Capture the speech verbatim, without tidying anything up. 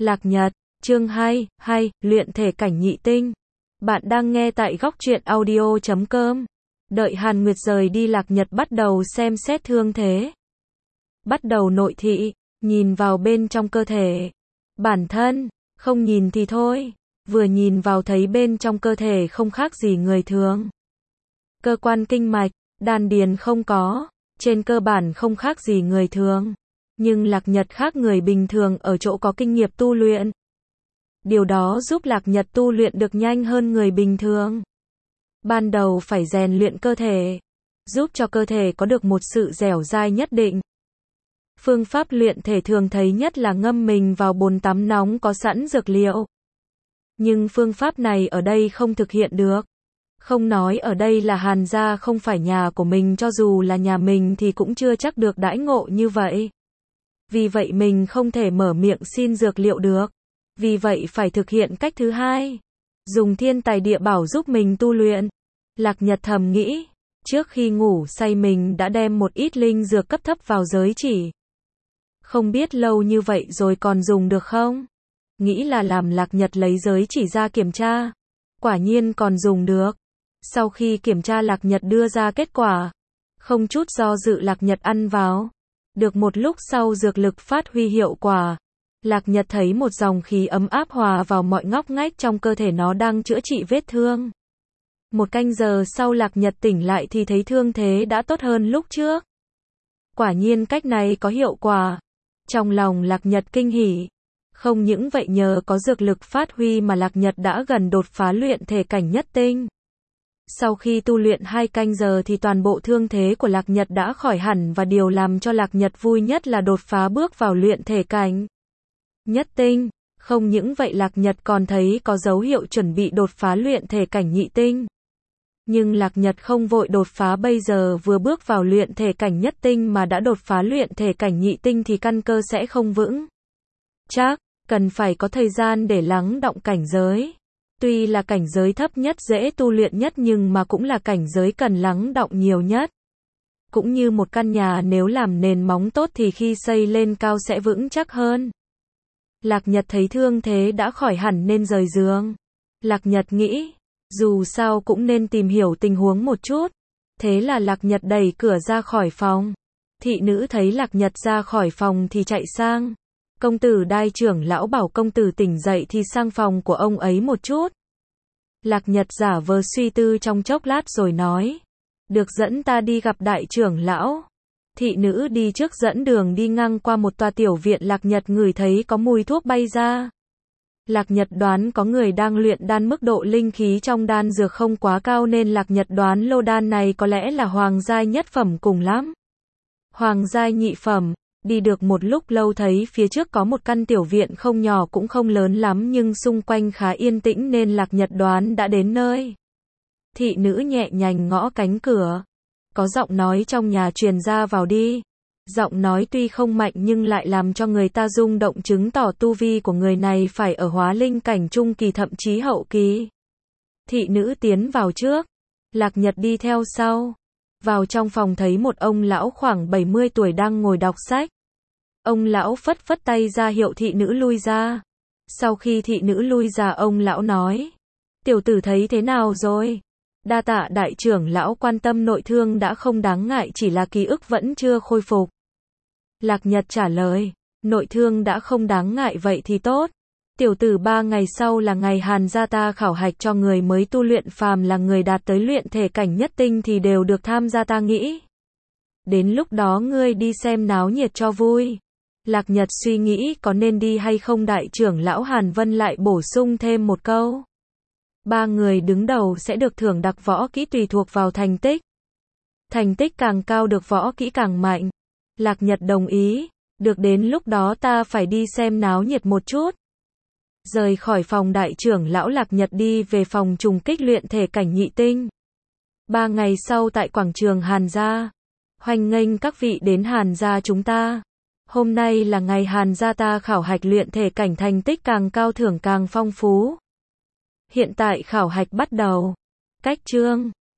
Lạc Nhật, chương hai, hay, luyện thể cảnh nhị tinh. Bạn đang nghe tại góc truyện audio chấm com. Đợi Hàn Nguyệt rời đi, Lạc Nhật bắt đầu xem xét thương thế. Bắt đầu nội thị, nhìn vào bên trong cơ thể. Bản thân, không nhìn thì thôi. Vừa nhìn vào thấy bên trong cơ thể không khác gì người thường. Cơ quan kinh mạch, đan điền không có, trên cơ bản không khác gì người thường. Nhưng Lạc Nhật khác người bình thường ở chỗ có kinh nghiệm tu luyện. Điều đó giúp Lạc Nhật tu luyện được nhanh hơn người bình thường. Ban đầu phải rèn luyện cơ thể, giúp cho cơ thể có được một sự dẻo dai nhất định. Phương pháp luyện thể thường thấy nhất là ngâm mình vào bồn tắm nóng có sẵn dược liệu. Nhưng phương pháp này ở đây không thực hiện được. Không nói ở đây là Hàn gia không phải nhà của mình, cho dù là nhà mình thì cũng chưa chắc được đãi ngộ như vậy. Vì vậy mình không thể mở miệng xin dược liệu được. Vì vậy phải thực hiện cách thứ hai. Dùng thiên tài địa bảo giúp mình tu luyện. Lạc Nhật thầm nghĩ. Trước khi ngủ say mình đã đem một ít linh dược cấp thấp vào giới chỉ. Không biết lâu như vậy rồi còn dùng được không? Nghĩ là làm, Lạc Nhật lấy giới chỉ ra kiểm tra. Quả nhiên còn dùng được. Sau khi kiểm tra, Lạc Nhật đưa ra kết quả. Không chút do dự, Lạc Nhật ăn vào. Được một lúc sau dược lực phát huy hiệu quả. Lạc Nhật thấy một dòng khí ấm áp hòa vào mọi ngóc ngách trong cơ thể, nó đang chữa trị vết thương. Một canh giờ sau Lạc Nhật tỉnh lại thì thấy thương thế đã tốt hơn lúc trước. Quả nhiên cách này có hiệu quả. Trong lòng Lạc Nhật kinh hỉ. Không những vậy, nhờ có dược lực phát huy mà Lạc Nhật đã gần đột phá luyện thể cảnh nhất tinh. Sau khi tu luyện hai canh giờ thì toàn bộ thương thế của Lạc Nhật đã khỏi hẳn, và điều làm cho Lạc Nhật vui nhất là đột phá bước vào luyện thể cảnh nhất tinh. Không những vậy, Lạc Nhật còn thấy có dấu hiệu chuẩn bị đột phá luyện thể cảnh nhị tinh. Nhưng Lạc Nhật không vội đột phá, bây giờ vừa bước vào luyện thể cảnh nhất tinh mà đã đột phá luyện thể cảnh nhị tinh thì căn cơ sẽ không vững chắc, cần phải có thời gian để lắng đọng cảnh giới. Tuy là cảnh giới thấp nhất dễ tu luyện nhất nhưng mà cũng là cảnh giới cần lắng đọng nhiều nhất. Cũng như một căn nhà, nếu làm nền móng tốt thì khi xây lên cao sẽ vững chắc hơn. Lạc Nhật thấy thương thế đã khỏi hẳn nên rời giường. Lạc Nhật nghĩ, dù sao cũng nên tìm hiểu tình huống một chút. Thế là Lạc Nhật đẩy cửa ra khỏi phòng. Thị nữ thấy Lạc Nhật ra khỏi phòng thì chạy sang. Công tử Đai trưởng lão bảo công tử tỉnh dậy thì sang phòng của ông ấy một chút. Lạc Nhật giả vờ suy tư trong chốc lát rồi nói. Được, dẫn ta đi gặp đại trưởng lão. Thị nữ đi trước dẫn đường, đi ngang qua một tòa tiểu viện. Lạc Nhật ngửi thấy có mùi thuốc bay ra. Lạc Nhật đoán có người đang luyện đan, mức độ linh khí trong đan dược không quá cao nên Lạc Nhật đoán lô đan này có lẽ là hoàng giai nhất phẩm cùng lắm. Hoàng giai nhị phẩm. Đi được một lúc lâu thấy phía trước có một căn tiểu viện không nhỏ cũng không lớn lắm nhưng xung quanh khá yên tĩnh nên Lạc Nhật đoán đã đến nơi. Thị nữ nhẹ nhàng gõ cánh cửa. Có giọng nói trong nhà truyền ra, vào đi. Giọng nói tuy không mạnh nhưng lại làm cho người ta rung động, chứng tỏ tu vi của người này phải ở hóa linh cảnh trung kỳ thậm chí hậu kỳ. Thị nữ tiến vào trước. Lạc Nhật đi theo sau. Vào trong phòng thấy một ông lão khoảng bảy mươi tuổi đang ngồi đọc sách. Ông lão phất phất tay ra hiệu thị nữ lui ra. Sau khi thị nữ lui ra, ông lão nói. Tiểu tử thấy thế nào rồi? Đa tạ đại trưởng lão quan tâm, nội thương đã không đáng ngại, chỉ là ký ức vẫn chưa khôi phục. Lạc Nhật trả lời. Nội thương đã không đáng ngại, vậy thì tốt. Tiểu tử, ba ngày sau là ngày Hàn gia ta khảo hạch cho người mới tu luyện, phàm là người đạt tới luyện thể cảnh nhất tinh thì đều được tham gia, ta nghĩ. Đến lúc đó ngươi đi xem náo nhiệt cho vui. Lạc Nhật suy nghĩ có nên đi hay không, đại trưởng lão Hàn Vân lại bổ sung thêm một câu. Ba người đứng đầu sẽ được thưởng đặc võ kỹ tùy thuộc vào thành tích. Thành tích càng cao được võ kỹ càng mạnh. Lạc Nhật đồng ý. Được, đến lúc đó ta phải đi xem náo nhiệt một chút. Rời khỏi phòng đại trưởng lão, Lạc Nhật đi về phòng trùng kích luyện thể cảnh nhị tinh. Ba ngày sau tại quảng trường Hàn gia. Hoan nghênh các vị đến Hàn gia chúng ta. Hôm nay là ngày Hàn gia ta khảo hạch luyện thể cảnh, thành tích càng cao thưởng càng phong phú. Hiện tại khảo hạch bắt đầu. Cách chương